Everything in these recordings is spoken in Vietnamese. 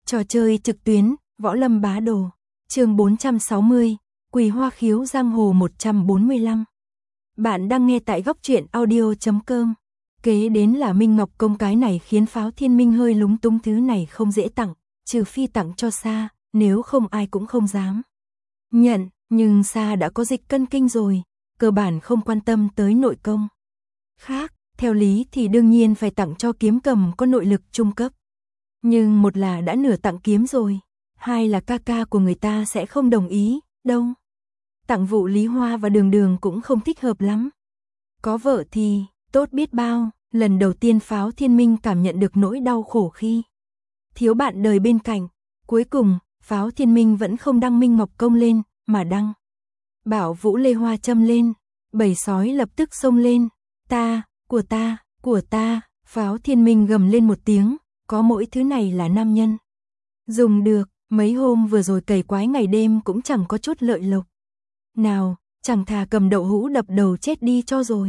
Trò chơi trực tuyến, Võ Lâm Bá Đồ. Chương 460, Quỳ Hoa Khiếu Giang Hồ 145. Bạn đang nghe tại góc truyện audio.com. Kế đến là Minh Ngọc Công, cái này khiến Pháo Thiên Minh hơi lúng túng, thứ này không dễ tặng, trừ phi tặng cho Sa, nếu không ai cũng không dám nhận, nhưng Sa đã có dịch cân kinh rồi, cơ bản không quan tâm tới nội công khác, theo lý thì đương nhiên phải tặng cho Kiếm Cầm có nội lực trung cấp. Nhưng một là đã nửa tặng kiếm rồi, hai là ca ca của người ta sẽ không đồng ý, đâu. Tặng Vụ Lý Hoa và Đường Đường cũng không thích hợp lắm. Có vợ thì tốt biết bao, lần đầu tiên Pháo Thiên Minh cảm nhận được nỗi đau khổ khi thiếu bạn đời bên cạnh. Cuối cùng, Pháo Thiên Minh vẫn không đăng Minh Ngọc Công lên, mà đăng Bảo Vũ Lê Hoa Châm lên. Bầy sói lập tức xông lên. Của ta, Pháo Thiên Minh gầm lên một tiếng, có mỗi thứ này là nam nhân dùng được, mấy hôm vừa rồi cày quái ngày đêm cũng chẳng có chút lợi lộc nào, chẳng thà cầm đậu hũ đập đầu chết đi cho rồi.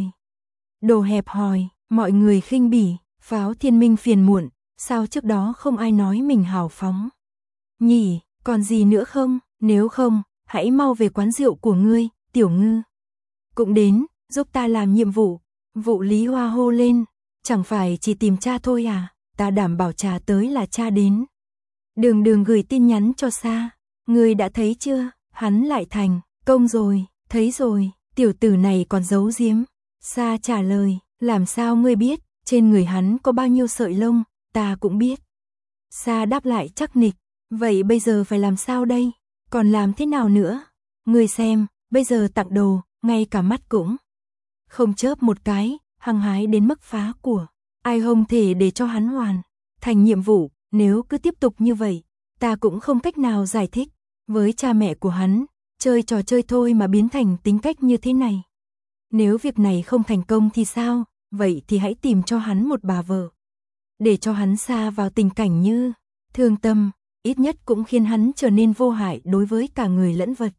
Đồ hẹp hòi, mọi người khinh bỉ. Pháo Thiên Minh phiền muộn, sao trước đó không ai nói mình hào phóng nhỉ, còn gì nữa không? Nếu không, hãy mau về quán rượu của ngươi, Tiểu Ngư cũng đến, giúp ta làm nhiệm vụ. Vụ Lý Hoa hô lên, chẳng phải chỉ tìm cha thôi à, ta đảm bảo cha tới là cha đến. Đường Đường gửi tin nhắn cho Sa, ngươi đã thấy chưa, hắn lại thành công rồi. Thấy rồi, tiểu tử này còn giấu giếm. Sa trả lời, làm sao ngươi biết, trên người hắn có bao nhiêu sợi lông, ta cũng biết. Sa đáp lại chắc nịch, vậy bây giờ phải làm sao đây, còn làm thế nào nữa? Ngươi xem, bây giờ tặng đồ, ngay cả mắt cũng không chớp một cái, hăng hái đến mức phá của. Ai không thể để cho hắn hoàn thành nhiệm vụ, nếu cứ tiếp tục như vậy, ta cũng không cách nào giải thích với cha mẹ của hắn, chơi trò chơi thôi mà biến thành tính cách như thế này. Nếu việc này không thành công thì sao, vậy thì hãy tìm cho hắn một bà vợ, để cho hắn sa vào tình cảnh như Thương Tâm, ít nhất cũng khiến hắn trở nên vô hại đối với cả người lẫn vật.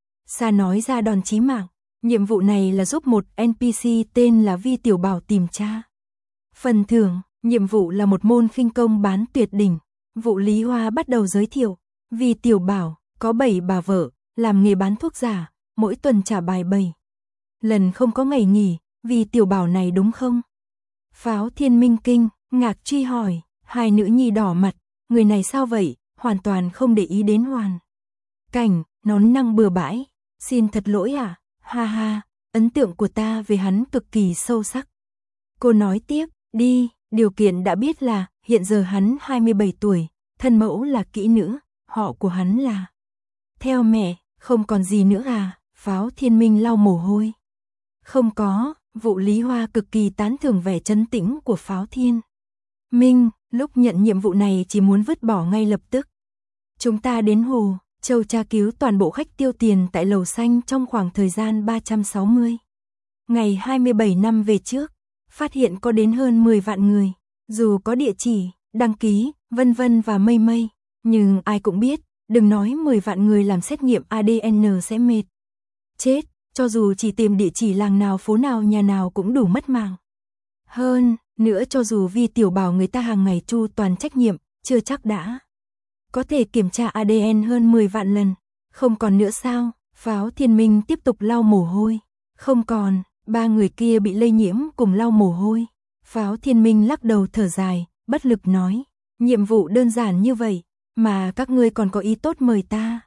Sa nói ra đòn chí mạng, nhiệm vụ này là giúp một NPC tên là Vi Tiểu Bảo tìm cha. Phần thưởng, nhiệm vụ là một môn khinh công bán tuyệt đỉnh. Vụ Lý Hoa bắt đầu giới thiệu, Vi Tiểu Bảo có 7 bà vợ, làm nghề bán thuốc giả, mỗi tuần trả bài 7 lần, không có ngày nghỉ. Vi Tiểu Bảo này đúng không? Pháo Thiên Minh kinh ngạc truy hỏi, hai nữ nhi đỏ mặt, người này sao vậy, hoàn toàn không để ý đến hoàn cảnh, nón năng bừa bãi. Xin thật lỗi à, ha ha, ấn tượng của ta về hắn cực kỳ sâu sắc. Cô nói tiếp, đi, điều kiện đã biết là, hiện giờ hắn 27 tuổi, thân mẫu là kỹ nữ, họ của hắn là theo mẹ, không còn gì nữa à? Pháo Thiên Minh lau mồ hôi. Không có. Vụ Lý Hoa cực kỳ tán thưởng vẻ trấn tĩnh của Pháo Thiên Minh, lúc nhận nhiệm vụ này chỉ muốn vứt bỏ ngay lập tức. Chúng ta đến Hồ Châu tra cứu toàn bộ khách tiêu tiền tại Lầu Xanh trong khoảng thời gian 360 ngày 27 năm về trước, phát hiện có đến hơn 10 vạn người, dù có địa chỉ, đăng ký, vân vân và mây mây, nhưng ai cũng biết, đừng nói 10 vạn người làm xét nghiệm ADN sẽ mệt chết, cho dù chỉ tìm địa chỉ làng nào phố nào nhà nào cũng đủ mất mạng. Hơn nữa, cho dù Vi Tiểu Bảo người ta hàng ngày chu toàn trách nhiệm, chưa chắc đã có thể kiểm tra ADN hơn 10 vạn lần. Không còn nữa sao? Pháo Thiên Minh tiếp tục lau mồ hôi. Không còn. 3 người kia bị lây nhiễm cùng lau mồ hôi. Pháo Thiên Minh lắc đầu thở dài, bất lực nói, nhiệm vụ đơn giản như vậy mà các ngươi còn có ý tốt mời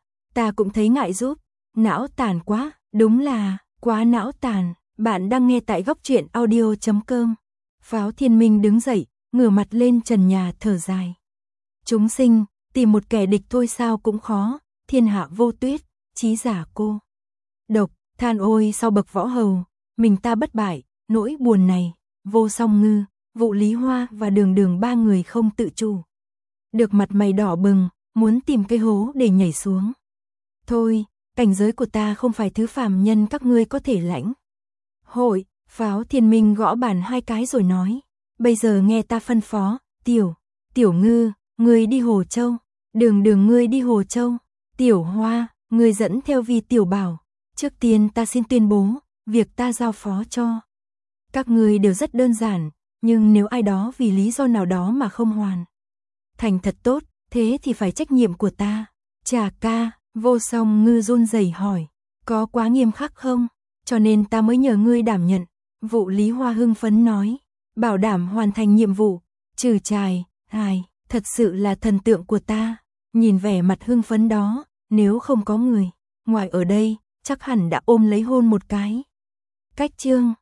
ta cũng thấy ngại giúp. Não tàn quá, đúng là quá não tàn. Bạn đang nghe tại góc truyện audio.com. Pháo Thiên Minh đứng dậy, ngửa mặt lên trần nhà thở dài. Chúng sinh, tìm một kẻ địch thôi sao cũng khó, thiên hạ vô tuyết, chí giả cô độc, than ôi sau bậc võ hầu, mình ta bất bại, nỗi buồn này, vô song ngư. Vụ Lý Hoa và Đường Đường 3 người không tự chủ được mặt mày đỏ bừng, muốn tìm cái hố để nhảy xuống. Thôi, cảnh giới của ta không phải thứ phàm nhân các ngươi có thể lãnh hội. Pháo Thiên Minh gõ bàn 2 cái rồi nói, bây giờ nghe ta phân phó, Tiểu Ngư, ngươi đi Hồ Châu, Đường Đường ngươi đi Hồ Châu, Tiểu Hoa, ngươi dẫn theo Vi Tiểu Bảo. Trước tiên ta xin tuyên bố, việc ta giao phó cho các ngươi đều rất đơn giản, nhưng nếu ai đó vì lý do nào đó mà không hoàn thành thật tốt, Thế thì phải trách nhiệm của ta. Chà ca, Vô Song Ngư run rẩy hỏi, có quá nghiêm khắc không? Cho nên ta mới nhờ ngươi đảm nhận. Vụ Lý Hoa hưng phấn nói, bảo đảm hoàn thành nhiệm vụ. Trừ Trài, Hài, thật sự là thần tượng của ta. Nhìn vẻ mặt hưng phấn đó, nếu không có người ngoài ở đây, chắc hẳn đã ôm lấy hôn một cái. Cách chương